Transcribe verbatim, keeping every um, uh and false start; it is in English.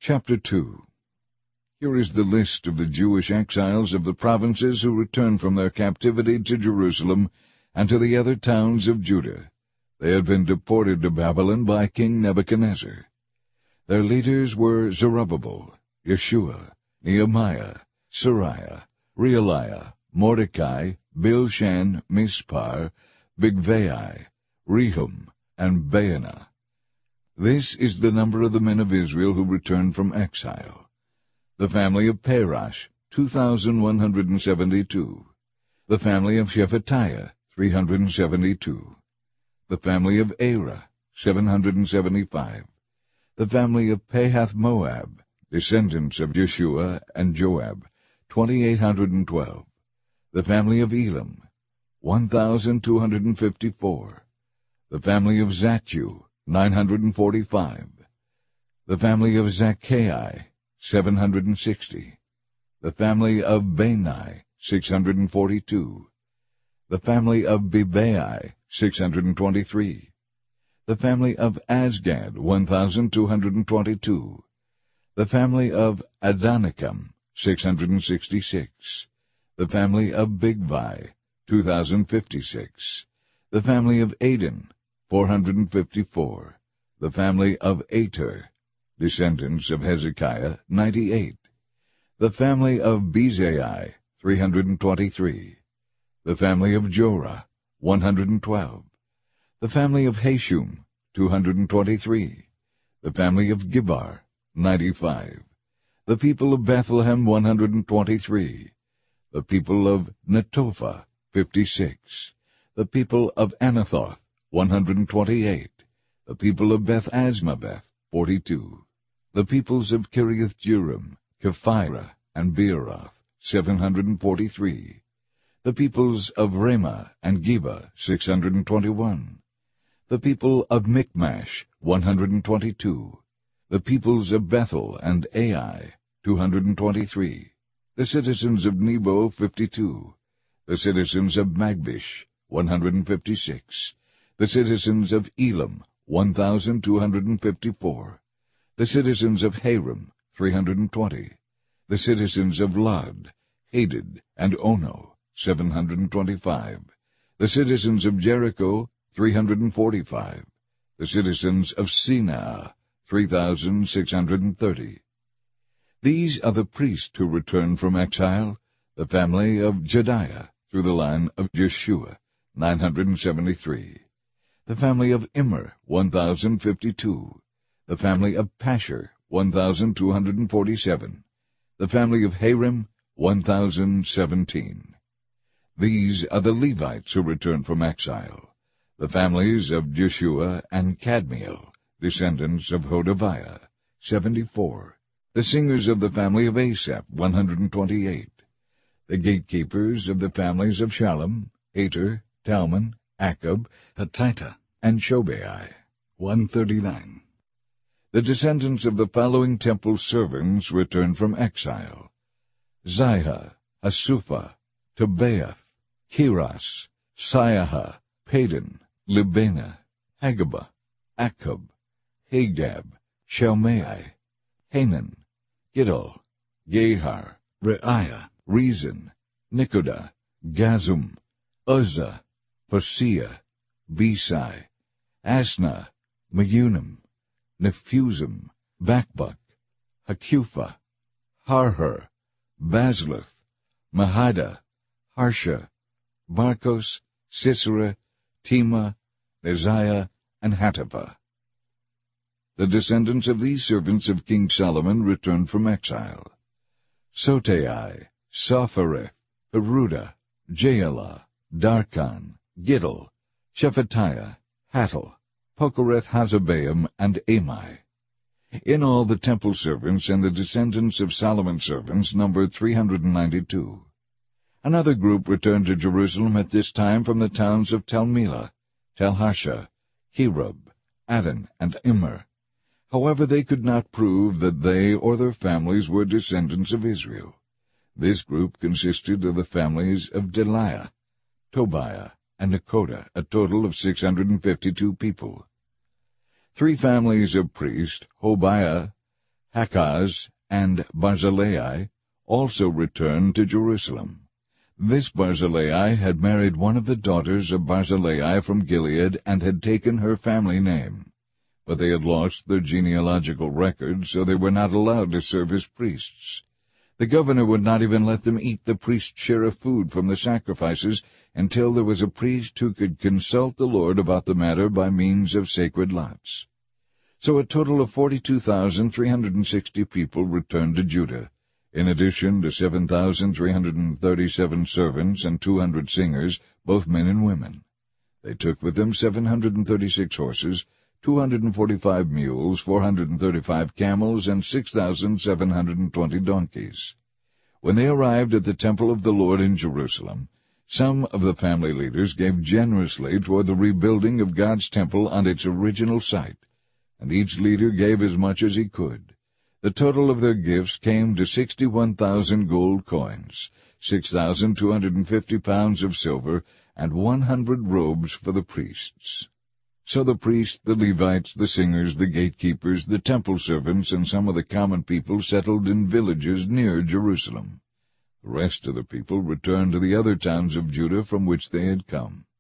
Chapter two. Here is the list of the Jewish exiles of the provinces who returned from their captivity to Jerusalem and to the other towns of Judah. They had been deported to Babylon by King Nebuchadnezzar. Their leaders were Zerubbabel, Yeshua, Nehemiah, Sariah, Realiah, Mordecai, Bilshan, Mispar, Bigvai, Rehum, and Baanah. This is the number of the men of Israel who returned from exile. The family of Parash, two thousand one hundred seventy-two. The family of Shephatiah, three hundred seventy-two. The family of Arah, seven hundred seventy-five. The family of Pahath-Moab, descendants of Jeshua and Joab, twenty-eight hundred twelve. The family of Elam, one thousand two hundred fifty-four. The family of Zattu, nine hundred forty-five. The family of Zaccai, seven hundred sixty. The family of Bani, six hundred forty-two. The family of Bebai, six hundred twenty-three. The family of Azgad, one thousand two hundred twenty-two. The family of Adonikam, six hundred sixty-six. The family of Bigvai, two thousand fifty-six. The family of Adin, four hundred fifty-four. The family of Ater, descendants of Hezekiah, ninety-eight. The family of Bezai, three hundred twenty-three. The family of Jorah, one hundred twelve. The family of Hashum, two hundred twenty-three. The family of Gibbar, ninety-five. The people of Bethlehem, one hundred twenty-three. The people of Netophah, fifty-six. The people of Anathoth, one hundred twenty-eight. The people of Beth-Asmaveth, forty-two. The peoples of Kiriath-Jearim, Kephirah, and Beeroth, seven hundred forty-three. The peoples of Ramah and Geba, six hundred twenty-one. The people of Michmash, one hundred twenty-two. The peoples of Bethel and Ai, two hundred twenty-three. The citizens of Nebo, fifty-two. The citizens of Magbish, one hundred fifty-six. The citizens of Elam, one thousand two hundred fifty-four. The citizens of Haram, three hundred twenty. The citizens of Lod, Hadid, and Ono, seven hundred twenty-five. The citizens of Jericho, three hundred forty-five. The citizens of Senaa, three thousand six hundred thirty. These are the priests who returned from exile, the family of Jediah, through the line of Jeshua, nine hundred seventy-three. The family of Immer, one thousand fifty-two. The family of Pashur, one thousand two hundred forty-seven. The family of Harim, one thousand seventeen. These are the Levites who returned from exile, the families of Jeshua and Kadmiel, descendants of Hodaviah, seventy-four. The singers of the family of Asaph, one hundred twenty-eight. The gatekeepers of the families of Shallum, Ater, Talmon, Akub, Hatita, and Shobai, one hundred thirty-nine. The descendants of the following temple servants returned from exile: Ziha, Hasupha, Tobiah, Kiras, Siaha, Padon, Libana, Hagabah, Akub, Hagab, Shalmai, Hanan, Gidal, Gehar, Reiah, Rezin, Nikoda, Gazum, Uzzah, Paseah, Besai, Asna, Meunim, Nephusim, Bakbuk, Hakupha, Harhur, Bazluth, Mahada, Harsha, Marcos, Sisera, Tema, Neziah, and Hatapha. The descendants of these servants of King Solomon returned from exile: Sotai, Sophereth, Peruda, Jaelah, Darkon, Giddel, Shephatiah, Hattil, Pokereth-Hazabaim, and Amai. In all, the temple servants and the descendants of Solomon's servants numbered three hundred ninety-two. Another group returned to Jerusalem at this time from the towns of Tel-Melah, Tel-Harsha, Kerub, Adon, and Immer. However, they could not prove that they or their families were descendants of Israel. This group consisted of the families of Deliah, Tobiah, and Nekoda, a total of six hundred fifty-two people. Three families of priests, Hobaiah, Hakaz and Barzillai also returned to Jerusalem. This Barzillai had married one of the daughters of Barzillai from Gilead and had taken her family name. But they had lost their genealogical record, so they were not allowed to serve as priests. The governor would not even let them eat the priest's share of food from the sacrifices until there was a priest who could consult the Lord about the matter by means of sacred lots. So a total of forty-two thousand three hundred sixty people returned to Judah, in addition to seven thousand three hundred thirty-seven servants and two hundred singers, both men and women. They took with them seven hundred thirty-six horses, two hundred forty-five mules, four hundred thirty-five camels, and six thousand seven hundred twenty donkeys. When they arrived at the temple of the Lord in Jerusalem, some of the family leaders gave generously toward the rebuilding of God's temple on its original site, and each leader gave as much as he could. The total of their gifts came to sixty-one thousand gold coins, six thousand two hundred fifty pounds of silver, and one hundred robes for the priests. So the priests, the Levites, the singers, the gatekeepers, the temple servants, and some of the common people settled in villages near Jerusalem. The rest of the people returned to the other towns of Judah from which they had come.